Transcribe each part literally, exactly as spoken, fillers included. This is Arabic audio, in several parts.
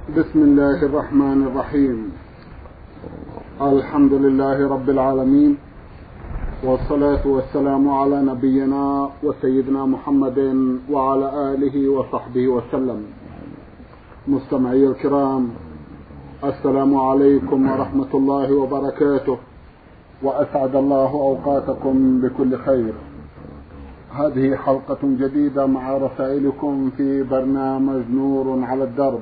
بسم الله الرحمن الرحيم. الحمد لله رب العالمين، والصلاة والسلام على نبينا وسيدنا محمد وعلى آله وصحبه وسلم. مستمعي الكرام، السلام عليكم ورحمة الله وبركاته، وأسعد الله أوقاتكم بكل خير. هذه حلقة جديدة مع رسائلكم في برنامج نور على الدرب.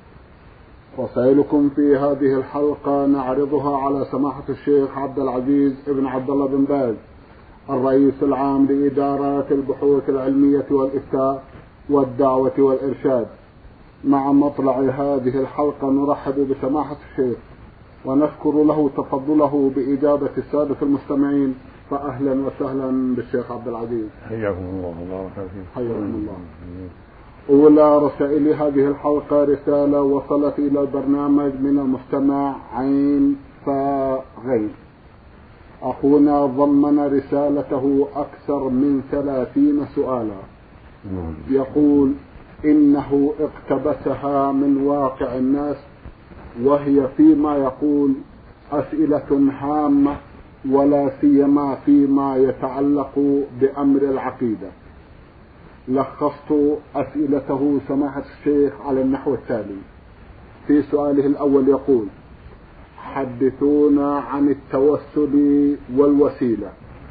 رسائلكم في هذه الحلقة نعرضها على سماحة الشيخ عبد العزيز ابن عبد الله بن باز، الرئيس العام لإدارات البحوث العلمية والإفتاء والدعوة والإرشاد. مع مطلع هذه الحلقة نرحب بسماحة الشيخ ونشكر له تفضله بإجابة السادة المستمعين، فأهلا وسهلا بالشيخ عبد العزيز. حياكم الله وبارك فيكم. حياكم الله. أولى رسائل هذه الحلقة رسالة وصلت إلى البرنامج من المستمع عين فغي. أخونا ضمن رسالته أكثر من ثلاثين سؤالا. يقول إنه اقتبسها من واقع الناس، وهي فيما يقول أسئلة هامة، ولا سيما فيما يتعلق بأمر العقيدة. لخصت أسئلته سماحة الشيخ على النحو التالي. في سؤاله الأول يقول: حدثونا عن التوسل والوسيلة،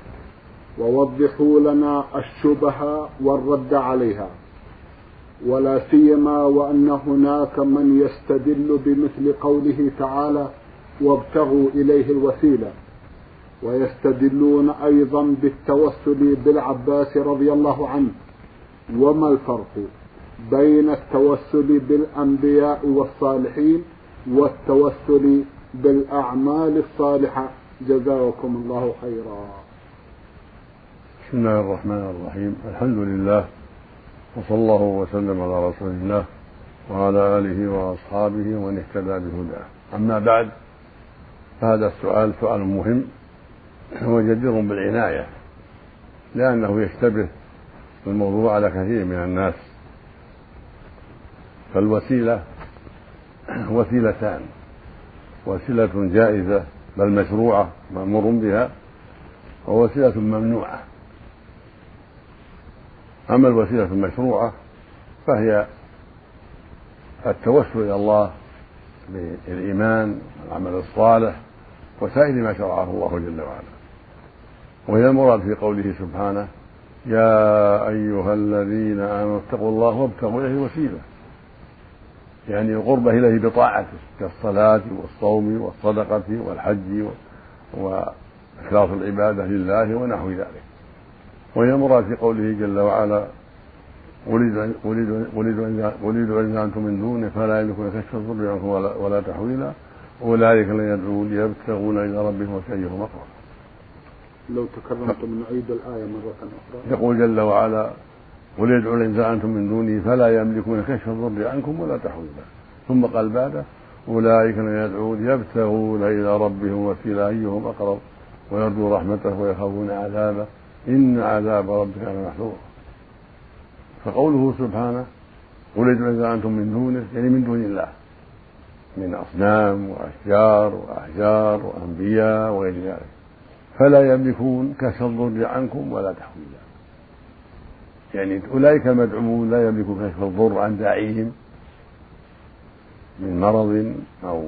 ووضحوا لنا الشبهة والرد عليها، ولا سيما وأن هناك من يستدل بمثل قوله تعالى: وابتغوا إليه الوسيلة، ويستدلون أيضا بالتوسل بالعباس رضي الله عنه. وما الفرق بين التوسل بالأنبياء والصالحين والتوسل بالأعمال الصالحة؟ جزاكم الله خيرا. بسم الله الرحمن الرحيم. الحمد لله، وصلى الله وسلم على رسول الله وعلى آله وأصحابه ومن اهتدى بهداه. أما بعد، فهذا السؤال سؤال مهم وجدير بالعناية، لأنه يشتبه الموضوع على كثير من الناس. فالوسيلة وسيلتان: وسيلة جائزة بل مشروعة مأمور بها، ووسيلة ممنوعة. أما الوسيلة المشروعة فهي التوسل إلى الله بالإيمان والعمل الصالح وسائر ما شرعه الله جل وعلا، وهي المراد في قوله سبحانه: يا أيها الذين آمنوا اتقوا الله وابتغوا إليه الوسيلة، يعني القرب إليه بطاعته كالصلاة والصوم والصدقة والحج وإخلاص العبادة لله ونحو ذلك. وهي المراد في قوله جل وعلا: ولدوا إذا أنتم من دونه فلا يملكون كشف الضر عنكم ولا تحويلا أولئك الذين يدعون يبتغون إلى ربهم وسيئهم أقرب. لو تكرمتم نعيد الآية مرة أخرى. يقول جل وعلا: وليدعوا إذا أنتم من دونه فلا يملكون كشف الضر عنكم ولا تحويلا. ثم قال بعده: أولئك الذين يدعون يبتغون إلى ربهم وسيلة أيهم أقرب ويرجو رحمته ويخافون عذابه إن عذاب ربك كان محذورا. فقوله سبحانه: وليدعوا إذا أنتم من دونه، يعني من دون الله، من أصنام وأشجار وأحجار وأنبياء وغير ذلك، فلا يملكون كشف الضر عنكم ولا تحويلا. يعني أولئك المدعومون لا يملكون كشف الضر عن داعيهم من مرض أو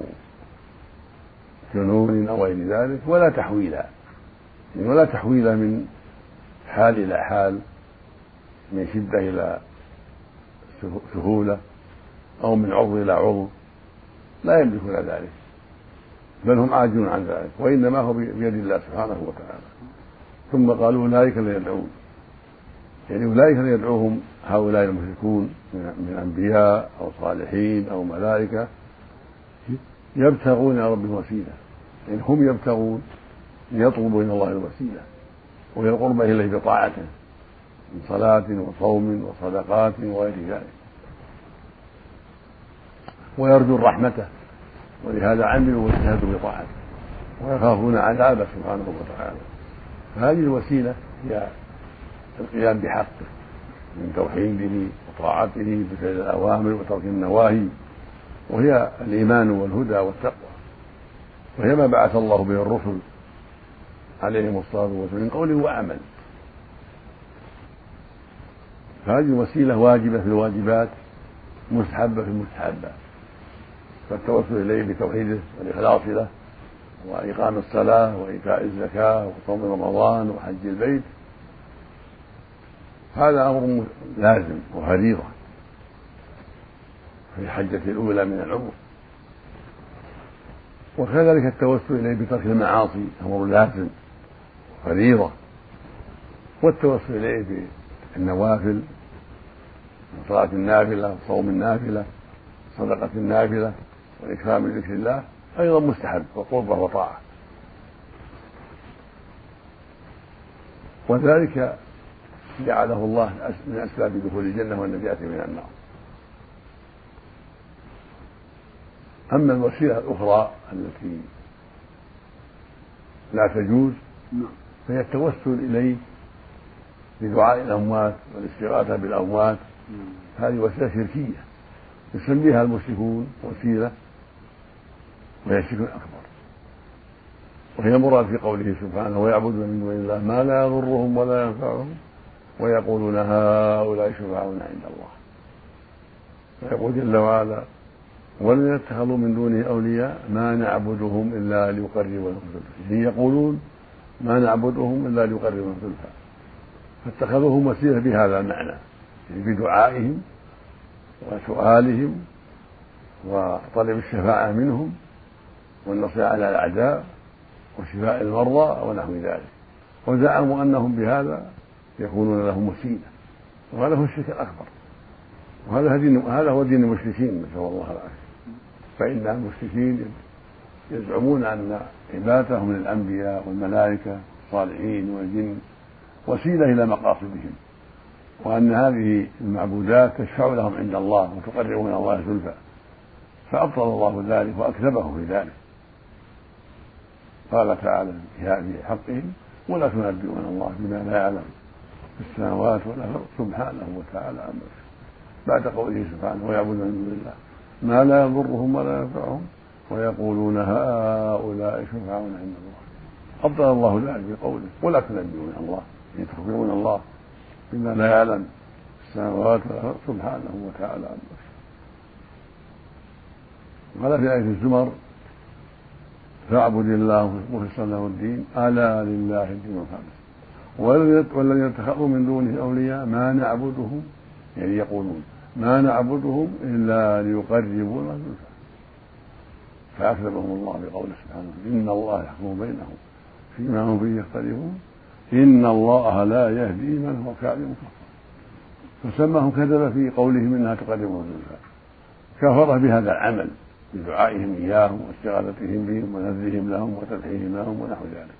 جنون أو غير ذلك، ولا تحويلا، يعني ولا تحويلا من حال إلى حال، من شدة إلى سهولة، أو من عضو إلى عضو، لا يملكون ذلك، بل هم عاجزون عن ذلك، وإنما هو بيد الله سبحانه وتعالى. ثم قالوا: أولئك الذين يدعون، يعني أولئك الذين يدعوهم هؤلاء المشركون من أنبياء أو صالحين أو ملائكة، يبتغون إلى ربهم وسيلة، يعني هم يبتغون يطلبوا إلى الله الوسيلة، وهي القرب إليه بطاعته من صلاة وصوم وصدقات وغير ذلك، ويرجون رحمته، ولهذا عملوا واجتهدوا بطاعته، ويخافون عذابه سبحانه وتعالى. فهذه الوسيلة هي القيام بحقه من توحيده وطاعته بفعل الأوامر وترك النواهي وهي الإيمان والهدى والتقوى، وهي ما بعث الله به الرسل عليهم الصلاة والسلام من قول وعمل. فهذه وسيلة واجبة في الواجبات، مستحبة في المستحبات، فالتوسل إليه بتوحيده والإخلاص له وإقام الصلاة وإيتاء الزكاة وصوم رمضان وحج البيت، هذا أمر لازم وفريضة في الحجة الأولى من العمر. وكذلك التوسل إليه بترك المعاصي أمر لازم وفريضة، والتوسل إليه بالنوافل من صلاة النافلة وصوم النافلة صدقة النافلة والإكثار من ذكر الله أيضا مستحب وقربة وطاعة، وذلك جعله الله من أسباب دخول الجنة والنجاة من النار. أما الوسيلة الأخرى التي لا تجوز فهي التوسل إليه بدعاء الأموات والاستغاثة بالأموات، هذه وسيلة شركية يسميها المشركون وسيلة، وهي الشرك الأكبر، وهي مراد في قوله سبحانه ويعبدون من دون الله ما لا يضرهم ولا ينفعهم ويقولون هؤلاء شفعاؤنا عند الله. ويقول جل وعلا ولن يتخذوا من دونه أولياء ما نعبدهم إلا ليقربونا زلفى، يقولون ما نعبدهم إلا ليقربونا زلفى، فاتخذوهم وسيلة بهذا المعنى، يعني بدعائهم وسؤالهم وطلب الشفاعة منهم والنصر على الأعداء وشفاء المرضى ونحو ذلك، وزعموا أنهم بهذا يكونون لهم وسيلة، وهذا هو الشرك الأكبر، وهذا هذا هو دين المشركين نسأل الله العافية. فإن المشركين يزعمون أن عبادتهم للأنبياء والملائكة الصالحين والجن وسيلة إلى مقاصدهم، وأن هذه المعبودات تشفع لهم عند الله وتقربهم إلى الله زلفى، فأبطل الله ذلك وأكذبه في ذلك. قال تعالى في حقهم ولا تنبئون الله بما لا يعلم في السماوات والأرض سبحانه وتعالى عما يشركون، بعد قوله سبحانه ويعبدون من دون الله ما لا يضرهم ولا ينفعهم ويقولون هؤلاء شفعاؤنا عند الله، أبطل الله ذلك بقوله ولا تنبئون الله، يعني تخبرون الله بما لا يعلم في السماوات والأرض سبحانه وتعالى عما يشركون. قال في آية الزمر فاعبد الله مخلصا له الدين ألا لله الدين الخالص والذين اتخذوا من دونه أولياء ما نعبدهم، يعني يقولون ما نعبدهم إلا ليقربونا زلفى، فأكذبهم الله بقوله سبحانه إن الله يحكم بينهم فيما هم فيه يختلفون إن الله لا يهدي من هو كاذب كفر، فسماهم كذب في قولهم إنها تقربهم زلفى، كفر بهذا العمل بدعائهم إياهم واستغاثتهم بهم ونذرهم لهم وتضحيهم لهم ونحو ذلك.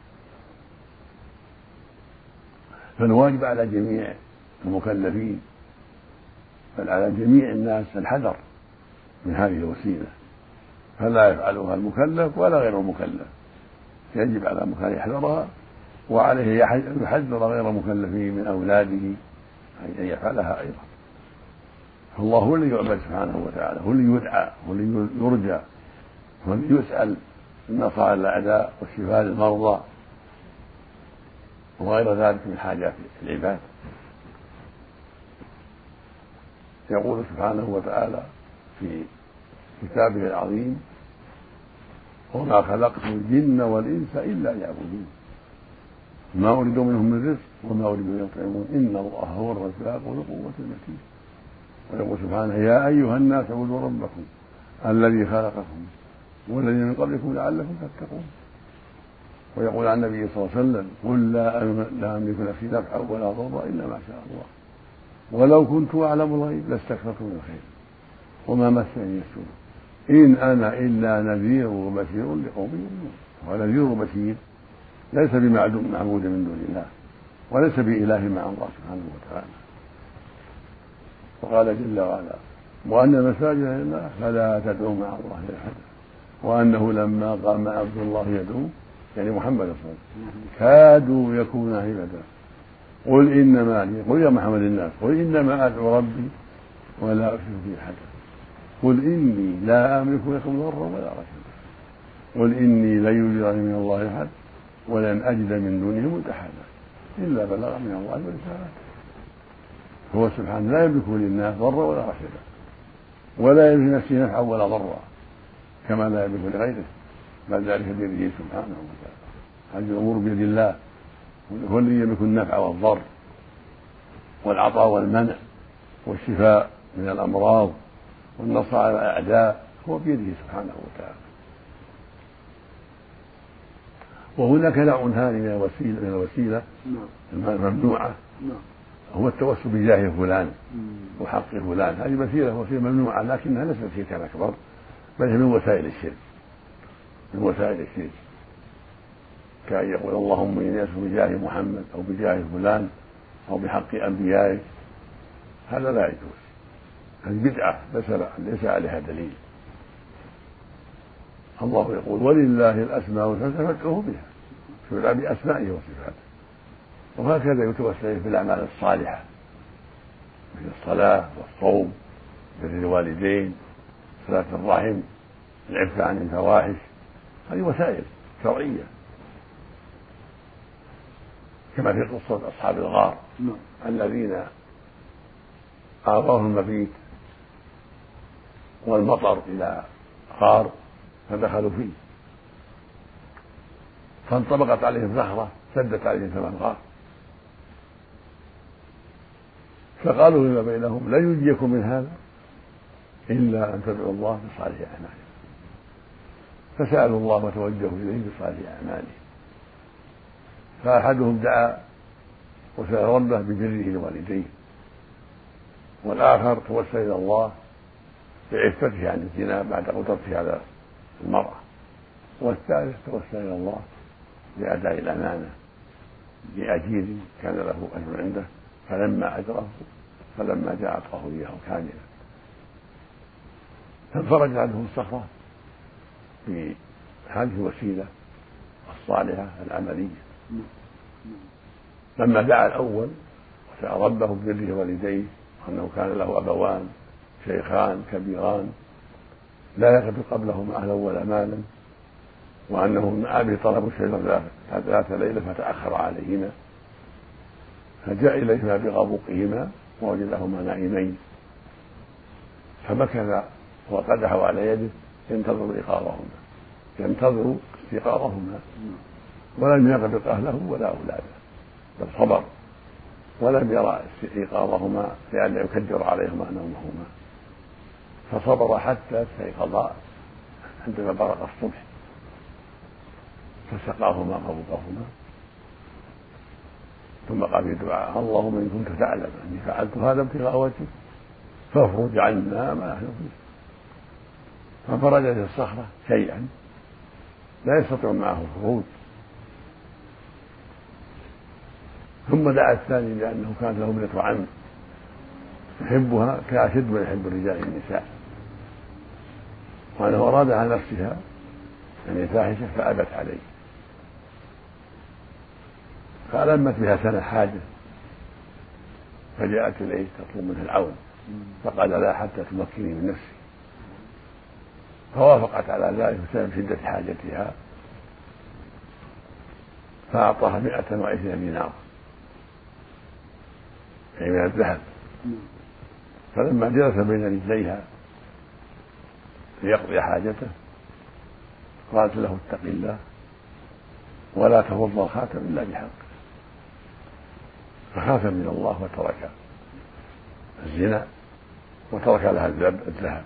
فالواجب على جميع المكلفين بل على جميع الناس الحذر من هذه الوسيلة، فلا يفعلها المكلف ولا غير المكلف، يجب على المكلف يحذرها، وعليه يحذر غير المكلفين من أولاده أن يفعلها أيضا. فالله هو الذي يعبد سبحانه وتعالى، هو الذي يدعى، هو الذي يرجى، هو الذي يسأل النصر على الأعداء والشفاء للمرضى وغير ذلك من حاجات العباد. يقول سبحانه وتعالى في كتابه العظيم وما خلقت الجن والإنس إلا ليعبدون ما أريد منهم من رزق وما أريد أن يطعمون إن الله هو الرزاق ذو القوة المتين. ويقول سبحانه يا أيها الناس اعبدوا ربكم الذي خلقكم والذين من قبلكم لعلكم تتقون. ويقول عن النبي صلى الله عليه وسلم قل لا أملك نفسي نفعا ولا ضرا إلا ما شاء الله ولو كنت أعلم الغيب لاستكثرت من الخير وما مسني السوء إن أنا إلا نذير وبشير لقوم يؤمنون. ونذير وبشير ليس بمعبود من دون الله وليس بإله مع الله سبحانه وتعالى. وقال جل وعلا وأن المساجد لله فلا تدعوا مع الله أحدا وأنه لما قام عبد الله يدعو يعني محمد صلى الله عليه وسلم كادوا يكون عبادا قل إنما قل يا محمد الناس قل إنما أدعو ربي ولا أشرك به أحدا قل إني لا أملك لكم ضرا ولا رشدا قل إني لن يجيرني من الله أحد ولن أجد من دونه ملتحدا إلا بلغ من الله ورسالته. هو سبحانه لا يملك للناس ضرا ولا رشدا ولا يملك نفسه نفعا ولا ضرا كما لا يملك لغيره، بل ذلك بيده سبحانه وتعالى. هذه الأمور بيد الله، هو الذي يملك النفع والضر والعطاء والمنع والشفاء من الأمراض والنصر على الأعداء، هو بيده سبحانه وتعالى. وهناك نوع ثاني من الوسيلة من الوسيلة الممنوعة، هو التوسل بجاه فلان وحق فلان. هذه وسيلة وسيلة ممنوعة لكنها ليست شركا أكبر، بل هي من وسائل الشرك من وسائل الشرك كأن يقول اللهم إني أسأل بجاه محمد أو بجاه فلان أو بحق أنبيائك، هذا لا يجوز، هذه بدعة ليس عليها دليل. الله يقول ولله الأسماء الحسنى فادعوه بها، فادعوا بأسمائه وصفاته. وهكذا يتوسل في الأعمال الصالحة مثل الصلاة والصوم، بر الوالدين، صلاة الرحم، العفة عن الفواحش، هذه وسائل شرعية كما في قصة أصحاب الغار الذين آواهم المبيت والمطر إلى غار فدخلوا فيه فانطبقت عليهم صخرة سدت عليهم ثمن غار، فقالوا فيما بينهم لن ينجيكم من هذا إلا أن تدعوا الله بصالح أعمالكم، فسألوا الله وتوجهوا إليه بصالح أعمالهم. فأحدهم دعا وسأل ربه ببره لوالديه، والآخر توسل إلى الله بعفته عن الزنا بعد قدرته على المرأة، والثالث توسل إلى الله بأداء الأمانة لأجير كان له أجر عنده فلما أجره فلما جاء أعطاه إياه كاملا فانفرج عنه الصخرة بهذه الوسيلة الصالحة العملية. لما دعا الأول وسأل ربه ببره والديه وأنه كان له أبوان شيخان كبيران لا يقف قبلهما أهلا ولا مالا، وأنه من أبي طلب الشجر ذات ليلة فتأخر عليهما، فجاء إليهما بغبوقهما ووجدهما نائمين فمكث وقدحه على يده ينتظر إيقاظهما ينتظر استيقاظهما ولم يغبط أهله ولا أولاده، بل صبر ولم يرى إيقاظهما لئلا يكدر عليهما نومهما، فصبر حتى استيقظا عندما برق الصبح فسقاهما غبوقهما ثم قال في دعاء اللهم إن كنت تعلم أني فعلت هذا ابتغاء وجهك فافرج عنا ما نحن فيه، ففرجت الصخرة شيئا لا يستطيع معه الخروج. ثم دعا الثاني لأنه كانت له ابنة عم يحبها كأشد ما يحب الرجال النساء، وأنه أراد على نفسها يعني فاحشة فأبت عليه، فألمت بها سنة حاجة فجاءت إليه تطلب منه العون فقال لا حتى تمكني من نفسي، فوافقت على ذلك بسبب شدة حاجتها فأعطاها مائة وعشرين دينار أي من الذهب. فلما جلس بين رجليها ليقضي حاجته قالت له اتق الله ولا تفض الخاتم إلا بحق، فخاف من الله وترك الزنا وترك لها الذهب.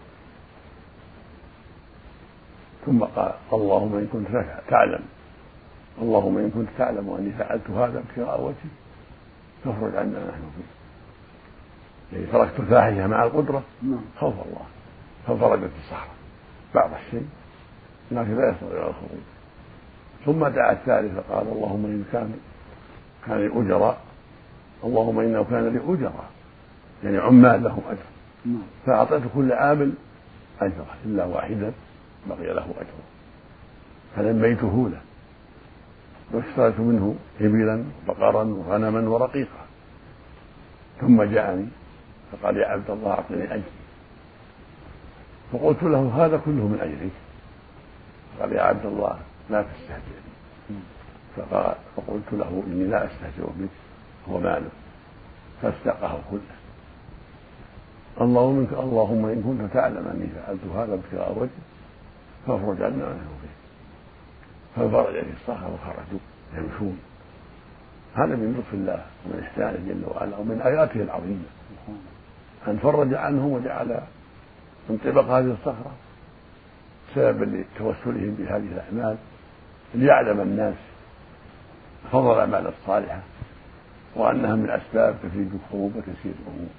ثم قال اللهم إن كنت تعلم اللهم إن كنت تعلم أني فعلت هذا ابتغاء وجهك فافرج عنا نحن فيه، يعني تركت الفاحشة مع القدرة خوف الله فانفرجت الصخرة بعض الشيء لكن لا يستطيع الخروج. ثم دعا الثالث فقال اللهم إن كان كان لي أجراء اللهم إنه كان لي أجراء يعني عمال لهم أجر فأعطيت كل عامل أجره إلا واحدا بقي له أجره فلميته له واشتريت منه إبلا وبقرا وغنما ورقيقا، ثم جاءني فقال يا عبد الله أعطني أجري فقلت له هذا كله من أجلك. قال يا عبد الله لا تستهزئ بي. فقال فقلت له إني لا أستهزئ بك هو ماله، فاستقه كله. اللهم اللهم إن كنت تعلم أني فعلت هذا ابتغاء وجهك فافرج عنا ما هو فيه. فانفرج به الصخر وخرجوا يمشون. هذا من لطف الله ومن إحسانه جل وعلا ومن آياته العظيمة أن فرج عنهم وجعل انطباق هذه الصخرة سببا لتوسلهم بهذه الأعمال ليعلم الناس فضل الأعمال الصالحة وأنها من أسباب تفريج الكروب وتسير الأمور،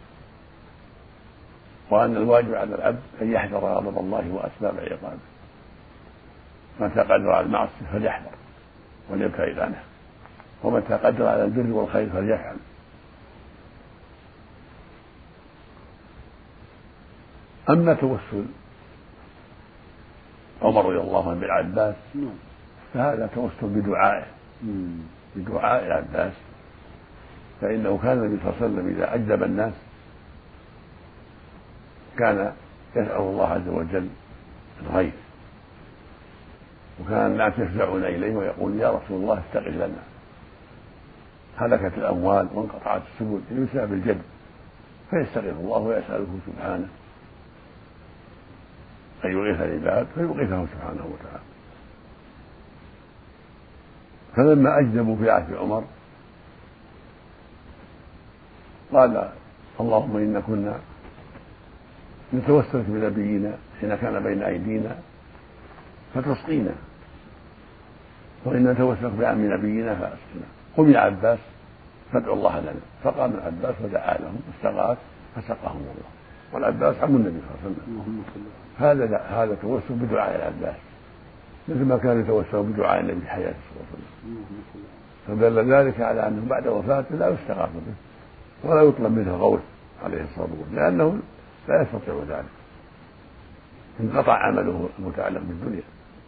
وأن الواجب على العبد أن يحذر غضب الله وأسباب عقابه. متى قدر على المعصية فليحذر وليبتعد عنها، ومتى قدر على البر والخير فليفعل. أما توسل عمر رضي الله عنه بالعباس فهذا توسل بدعائه بدعاء العباس، فإنه كان النبي صلى الله عليه وسلم إذا أجلب الناس كان يسأل الله عز وجل الغيث، وكان الناس يفزعون إليه ويقول يا رسول الله استغث لنا، هلكت الأموال وانقطعت السبل بسبب الجد، فيستغيث الله ويسأله سبحانه أن يغيث العباد فيغيثه سبحانه وتعالى. فلما أجدبوا في عهد عمر قال اللهم إنا كنا نتوسل بنبينا حين كان بين أيدينا فتسقينا، وإن نتوسل بعم نبينا فأسقنا، قم يا عباس فادعوا الله لنا. فقام العباس ودعا لهم واستغاث فسقاهم الله، والعباس عم النبي صلى الله عليه وسلم. هذا هذا توسل بدعاء العباس مثل ما كان يتوسل بدعاء النبي حياته صلى الله عليه وسلم، فدل ذلك على أنه بعد وفاته لا يستغاث به ولا يطلب منه غوث عليه الصلاة والسلام، لأنه لا يستطيع ذلك، انقطع عمله المتعلق بالدنيا.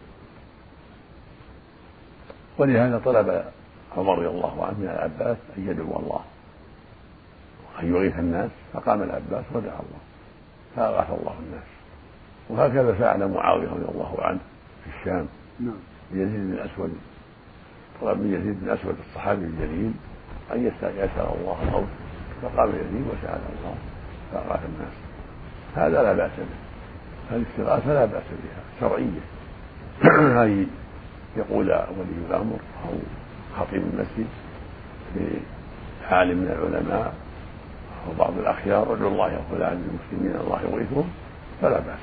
ولهذا طلب عمر رضي الله عنه من العباس أن يدعو الله وأن يغيث الناس، فقام العباس ودعا الله فأغاث الله الناس. وهكذا فعل معاوية رضي الله عنه في الشام يزيد بن الأسود، طلب من يزيد بن الأسود الصحابي الجليل أن يسأل الله الغوث، فقام يزيد وسأل الله فأغاث الناس. هذا لا بأس به، هذه الاستغاثة لا بأس بها شرعية، أي يقول ولي الأمر أو خطيب المسجد لعالم من العلماء أو بعض الأخيار ادعوا الله يا فلان للمسلمين الله يغيثهم، فلا بأس،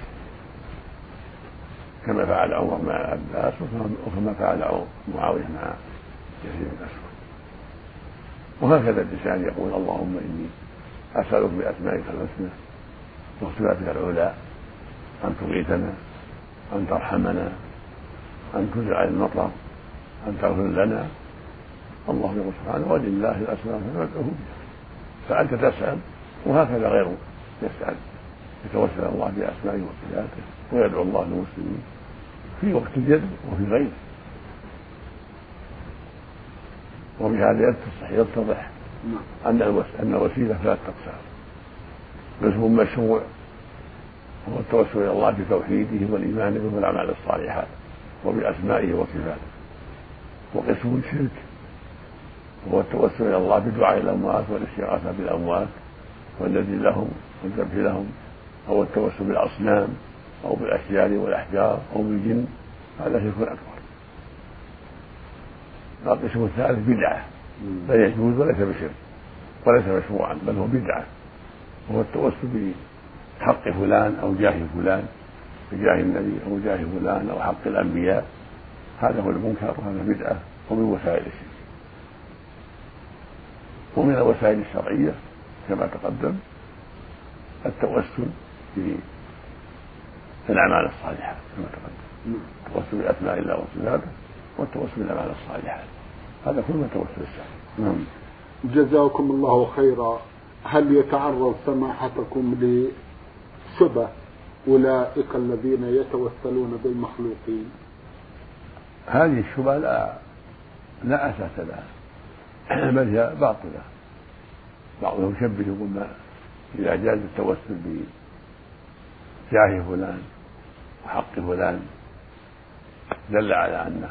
كما فعل عمر مع العباس وكما فعل معاوية مع يزيد بن الأسود. وهكذا الإنسان يقول اللهم إني أسألك بأسمائك الحسنى وصفاتك العلى أن تغيثنا، أن ترحمنا، أن تجعل المطر، أن تغفر لنا. الله يقول سبحانه ولله الأسماء فادعوه بها، فأنت تسأل وهكذا غيره يسأل يتوسل الله بأسمائه وصفاته ويدعو الله للمسلمين في وقت الجد وفي غيره. وبهذا يتضح أن الوسيلة ثلاث أقسام: قسم مشروع هو التوسل إلى الله بتوحيده والإيمان به والأعمال الصالحات وبأسمائه وصفاته، وقسم شرك هو التوسل إلى الله بدعاء الأموات والاستغاثة بالأموات والذي لهم والذبح لهم، أو التوسل بالأصنام أو بالأشجار والأحجار أو بالجن، هذا شرك أكبر. القسم الثالث بدعة لا يجوز وليس بشرك وليس مشروعا بل هو بدعة، وهو التوسل بحق فلان أو جاه فلان، بجاه النبي أو جاه فلان أو حق الأنبياء، هذا هو المنكر وهذا بدعة ومن وسائل الشرك. ومن الوسائل الشرعية كما تقدم التوسل بالأعمال الصالحة كما تقدم، التوسل بأسماء الله وصفاته والتوسل بالأعمال الصالحة، هذا كله توسل الشرعي. نعم. جزاكم الله خيرا. هل يتعرض سماحتكم لشبه أولئك الذين يتوسلون بالمخلوقين؟ هذه الشبهة لا لا أساس لها بل هي باطلة. بعضهم يشبه يقول ما إذا جاز التوسل جاه فلان وحق فلان دل على أنه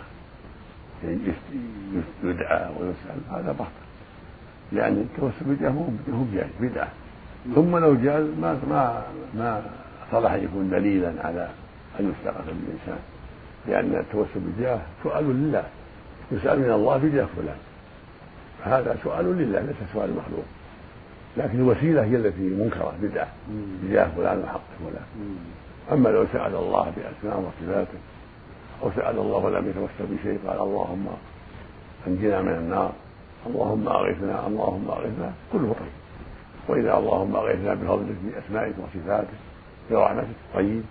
يدعى ويسأل، هذا باطل، لأن التوسل بالجاه هو جائز بدعة. ثم لو جاز ما ما ما صلح يكون دليلا على أن يستغاث بالإنسان، لأن التوسل بالجاه سؤال لله، يسأل من الله بجاه فلان، هذا سؤال لله ليس سؤال مخلوق، لكن الوسيلة هي التي منكرة بدعة بجاه فلان وحق فلان. أما لو سأل الله بأسماء وصفاته أو سأل الله ولم يتوسل بشيء، قال اللهم أنجنا من النار، اللهم أغثنا، اللهم أغثنا، كله طيب. وإذا اللهم أغثنا بفضلك بأسمائك وصفاتك برحمتك طيب.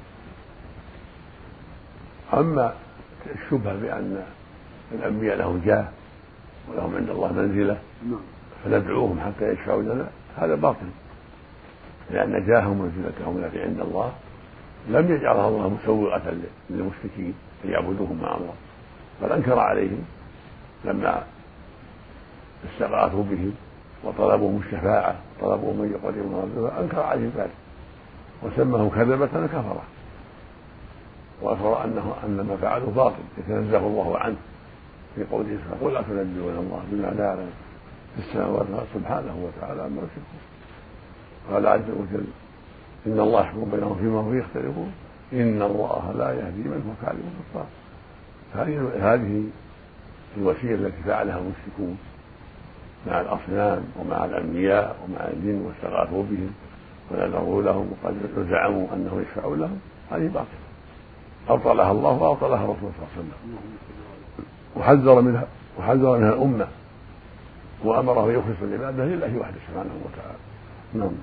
أما الشبهة بأن الأنبياء لهم جاه ولهم عند الله منزلة فندعوهم حتى يشفعوا لنا، هذا باطل، لأن جاههم منزلتهم التي عند الله لم يجعلها الله مسوغة للمشركين ليعبدوهم مع الله، بل أنكر عليهم لما استغاثوا بهم وطلبوا الشفاعة وطلبوا من يقربهم، أنكر عليهم ذلك وسمهم كذبة كفرة، وأخبر أنه أن ما فعلوا باطل يتنزه الله عنه في قوله قل أتنبئون الله بما لا يعلم في السماوات سبحانه وتعالى عما يشركون. قال عز وجل إن الله يحكم بينهم فيما هم يختلفون إن الله لا يهدي من هو كاذب كفار. هذه الوسيلة التي فعلها المشركون مع الأصنام ومع الأنبياء ومع الجن واستغاثوا بهم ونذروا لهم وقد زعموا أنه يشفع لهم، هذه باطلة أبطلها الله وأبطلها الرسول صلى الله عليه وسلم، وحذر منها وحذر منها الأمة وأمره يخلص العبادة لله وحده سبحانه وتعالى. نعم.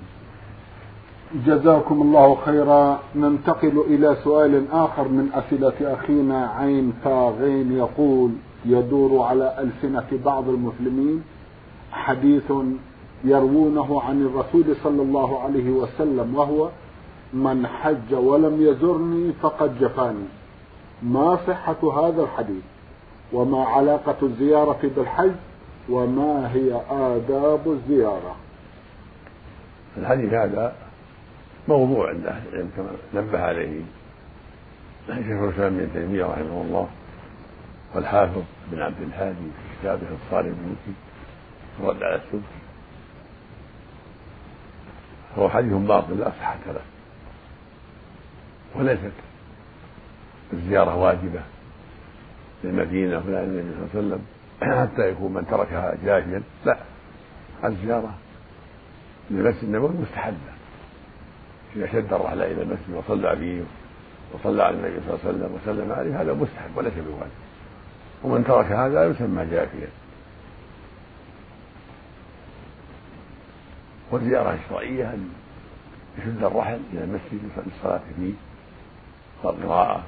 جزاكم الله خيرا. ننتقل إلى سؤال آخر من أسئلة أخينا عين فاغين، يقول يدور على ألسنة بعض المسلمين حديث يروونه عن الرسول صلى الله عليه وسلم وهو من حج ولم يزرني فقد جفاني، ما صحة هذا الحديث وما علاقة الزيارة بالحج وما هي آداب الزيارة؟ الحديث هذا موضوع عند أهل العلم كما نبه عليه شيخ الإسلام ابن تيمية رحمه الله والحافظ بن عبد الهادي في كتابه الصارم المسلم الرد على السبكي، هو حديث باطل لا صحة له، وليست الزيارة واجبة للمدينة ولا للنبي صلى الله عليه وسلم حتى يكون من تركها جاهلا، لا، الزيارة للمسجد النبوي مستحبة، إذا شد الرحلة إلى المسجد وصلى فيه وصلى على النبي صلى الله عليه وسلم وسلم عليه هذا مستحب وليس بواجب، ومن ترك هذا يسمى جافيا. والزيارة الشرعية أن يشد الرحل إلى المسجد للصلاة فيه والقراءة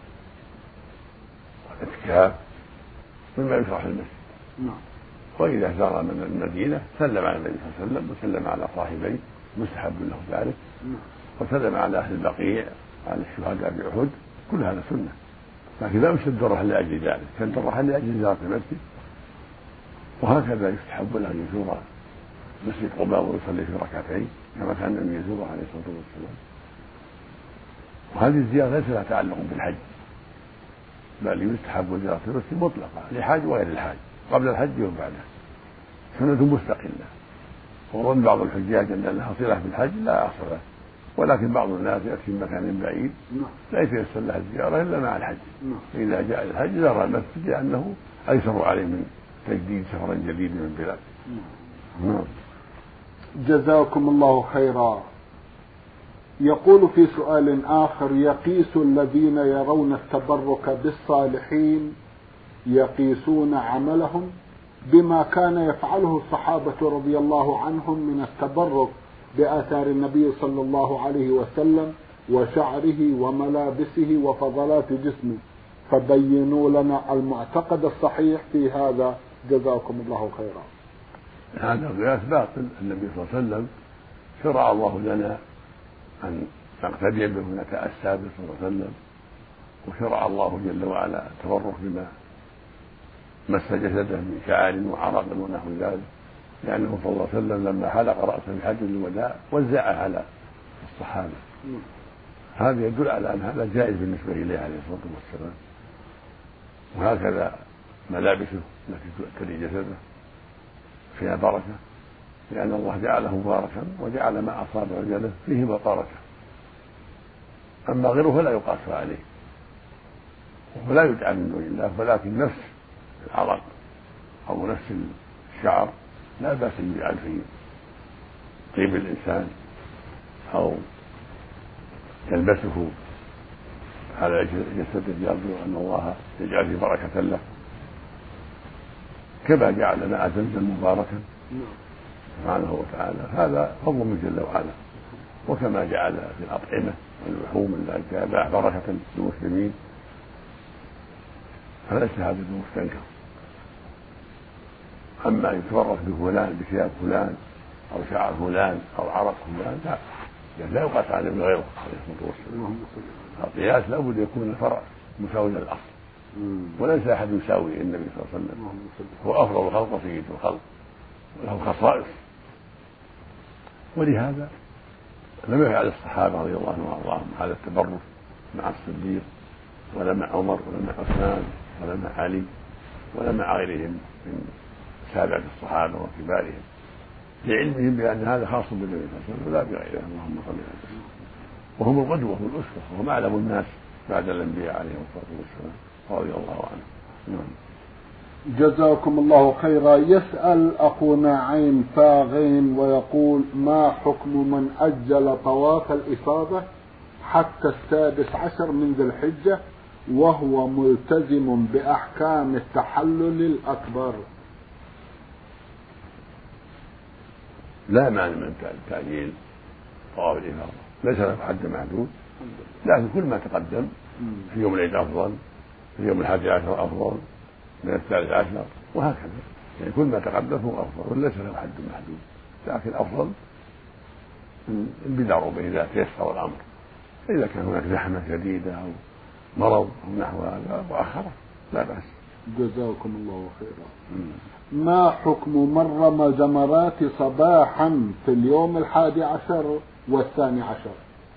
والاعتكاف مما يشرح المسجد. وإذا زار من المدينة سلم على النبي صلى الله عليه وسلم وسلم على صاحبيه مستحب له ذلك، وسلم على أهل البقيع على الشهداء بأحد، كل هذا سنة، لكن لا يشد الرحل لأجل ذلك، شد الرحل لأجل زيارة المسجد. وهكذا يستحب له أن يزور مسجد قباء ويصلي في ركعتين كما كان النبي يزوره عليه الصلاة والسلام. وهذه الزيارة ليس لها تعلق بالحج، بل يستحب زيارة المسجد مطلقة لحاج وغير الحاج، قبل الحج وبعده، سنة مستقلة. وظن بعض الحجاج أن لها صلة بالحج، لا أصل له، ولكن بعض الناس يأتي من مكان بعيد لا يتيسر لها الزيارة إلا مع الحج، فإذا جاء الحج زار المسجد لأنه أيسر عليه من تجديد سفر جديد من البلاد. نعم. جزاكم الله خيرا. يقول في سؤال آخر يقيس الذين يرون التبرك بالصالحين يقيسون عملهم بما كان يفعله الصحابة رضي الله عنهم من التبرك بآثار النبي صلى الله عليه وسلم وشعره وملابسه وفضلات جسمه، فبينوا لنا المعتقد الصحيح في هذا جزاكم الله خيرا. هذا قياس باطل. النبي صلى الله عليه وسلم شرع الله لنا أن نقتدي به ونتأسى به صلى الله عليه وسلم، وشرع الله جل وعلا التبرك بما مس جسده من شعر وعرق ونحو ذلك، لأنه صلى الله عليه وسلم لما حلق رأسه في حجة الوداع وزعها على الصحابة هذا يدل على أن هذا جائز بالنسبة إليه عليه الصلاة والسلام. وهكذا ملابسه التي تؤتري جسده فيها بركة، لأن الله جعله مباركا وجعل ما أصاب رجله فيه بركة. أما غيره فلا يقاس عليه ولا يجعل من دون الله، ولكن نفس العرق أو نفس الشعر لا بأس أن يجعل في طيب الإنسان أو يلبسه على جسده يرجو أن الله يجعل فيه بركة له، كما جعل ماء زمزم مباركا سبحانه وتعالى. هذا فضل من جل وعلا. وكما جعل في الأطعمة واللحوم التي جعلها بركة للمسلمين، فليس هذا بمستنكر. أما يتورط بفلان بثياب فلان أو شعر فلان أو عرق فلان لا لا يقاس عليه من غيره عليه الصلاة والسلام. القياس لابد يكون الفرع مساوي للأصل، وليس أحد يساوي النبي صلى الله عليه وسلم، هو أفضل الخلق وسيد الخلق وله خصائص. ولهذا لم يفعل الصحابة رضي الله عنهم وأرضاهم هذا التبرك مع الصديق ولا مع عمر ولا مع عثمان ولا مع علي ولا مع غيرهم من سابع الصحابة وكبارهم، لعلمهم بأن هذا خاص بالنبي صلى الله عليه وسلم ولا بغيره. اللهم صل على سيدنا، وهم القدوة والأسوة وهم أعلم الناس بعد الأنبياء عليهم الصلاة والسلام رضي الله عنهم. نعم. جزاكم الله خيرا. يسأل أخونا عين فاغين ويقول: ما حكم من أجل طواف الإفاضة حتى السادس عشر من ذي الحجة وهو ملتزم بأحكام التحلل الأكبر؟ لا معنى من تأجيل طواف الإفاضة، ليس له حد محدود، لكن كل ما تقدم في يوم العيد أفضل، في يوم الحادي عشر أفضل من الثالث عشر، وهكذا. يعني كل ما تقدم هو أفضل وليس له حد محدود، لكن أفضل البدع به إذا تيسر الأمر. إذا كان هناك زحمة شديدة أو مرض أو نحو هذا وأخره لا بأس. جزاكم الله خيرا. ما حكم من رمى جمرات صباحا في اليوم الحادي عشر والثاني عشر؟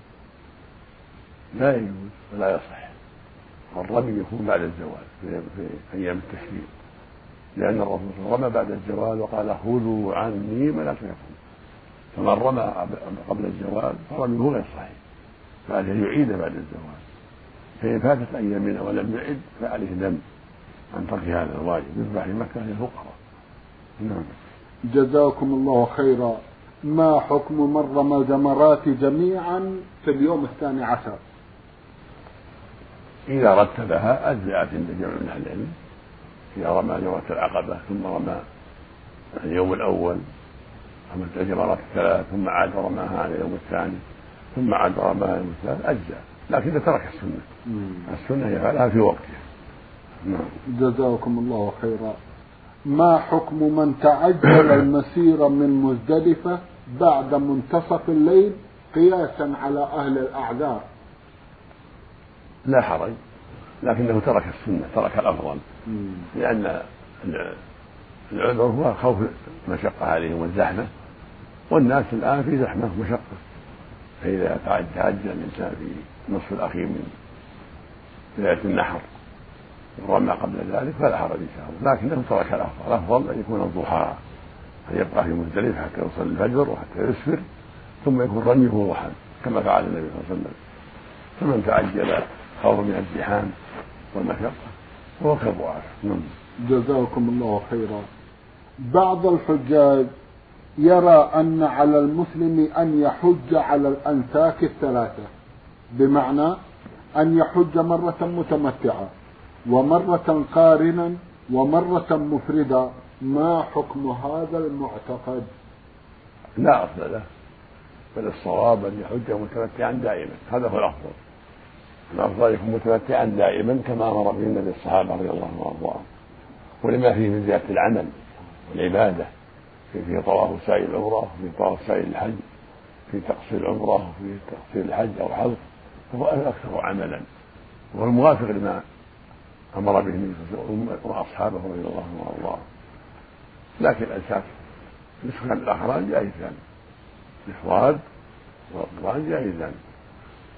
لا يجوز ولا يصح. الرمي يكون بعد الزوال في أيام التشريق، لأن الرسول صلى الله عليه وسلم رمى بعد الزوال وقال: خذوا عني مناسككم. فمن رمى قبل الزوال فرميه غير صحيح، فعليه يعيد بعد الزوال. فإن فاتت أيامنا ولم يعد فعليه ذنب عن ترك هذا الواجب، يذبح لمكة للفقراء. نعم. جزاكم الله خيرا. ما حكم من رمى جمرات جميعا في اليوم الثاني عشر؟ إذا رتبها أجزأت عند جمع من أهل العلم. إذا رمى جمرة العقبة ثم رمى اليوم الأول رمى الجمرات الثلاث ثم عاد رماها على اليوم الثاني ثم عاد رماها اليوم الثالث أجزاء، لكن إذا ترك السنة مم. السنة يفعلها في وقتها. نعم. جزاكم الله خيرا. ما حكم من تعجل المسير من مزدلفة بعد منتصف الليل قياسا على أهل الأعذار؟ لا حرج، لكنه ترك السنة، ترك الأفضل، لأن العذر هو خوف المشقة عليهم والزحمة، والناس الآن في زحمة ومشقة، فإذا تعجل الإنسان في النصف الأخير من ليلة النحر ورمى قبل ذلك فلا حرج إن شاء الله، لكنه ترك الأفضل. الأفضل أن يكون الضحى، أن يبقى في مزدلفة حتى يوصل الفجر وحتى يسفر ثم يكون رميه ضحى كما فعل النبي صلى الله عليه وسلم. فمن تعجل خوف من الزحام والمشقة هو كالضعاف. جزاكم الله خيرا. بعض الحجاج يرى أن على المسلم أن يحج على الأنساك الثلاثة، بمعنى أن يحج مرة متمتعة ومرة قارنا ومرة مفردا. ما حكم هذا المعتقد؟ لا أصل له، بل الصواب أن يحج متمتعا دائما، هذا هو الأفضل. الأفضل يكون متمتعا دائما كما أمر به النبي الصحابة رضي الله عنهم وأرضاهم، ولما فيه من زيادة العمل والعبادة، في طواف سعي العمرة، في طواف سعي الحج، في تقصير العمرة، وفي تقصير الحج أو حلق، فهو أكثر عملا وهو الموافق لما أمر به النبي صلى الله عليه وسلم وأصحابه رضي الله عنهم وأرضاهم. لكن الأنساك نسخا الأحرام جائزان، الإفراد والقران جائزان،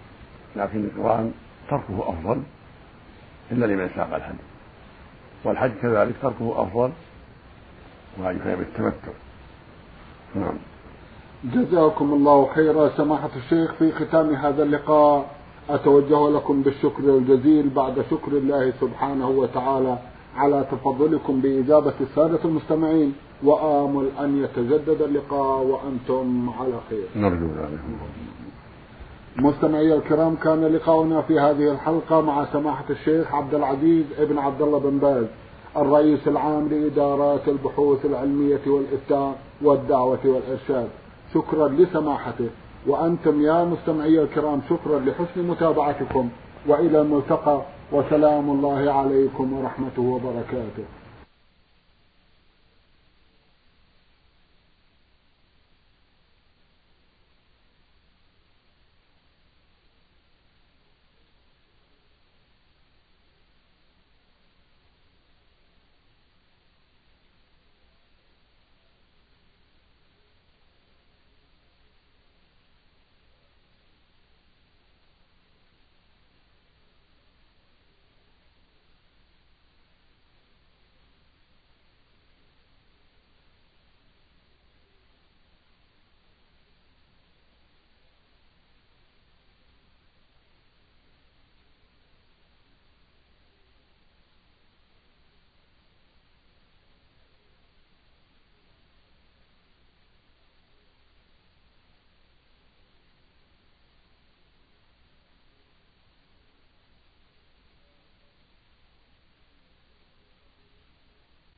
لكن القران تركه افضل الا لمن ساق الحج، والحج كذلك تركه افضل ويكون بالتمتع. نعم. جزاكم الله خيرا سماحة الشيخ. في ختام هذا اللقاء أتوجه لكم بالشكر الجزيل بعد شكر الله سبحانه وتعالى على تفضلكم بإجابة السادة المستمعين، وآمل أن يتجدد اللقاء وأنتم على خير. نرجو ذلك. مستمعي الكرام، كان لقاؤنا في هذه الحلقة مع سماحة الشيخ عبد العزيز ابن عبد الله بن باز، الرئيس العام لإدارات البحوث العلمية والإفتاء والدعوة والإرشاد. شكرا لسماحته، وأنتم يا مستمعي الكرام شكرا لحسن متابعتكم، وإلى الملتقى، وسلام الله عليكم ورحمته وبركاته.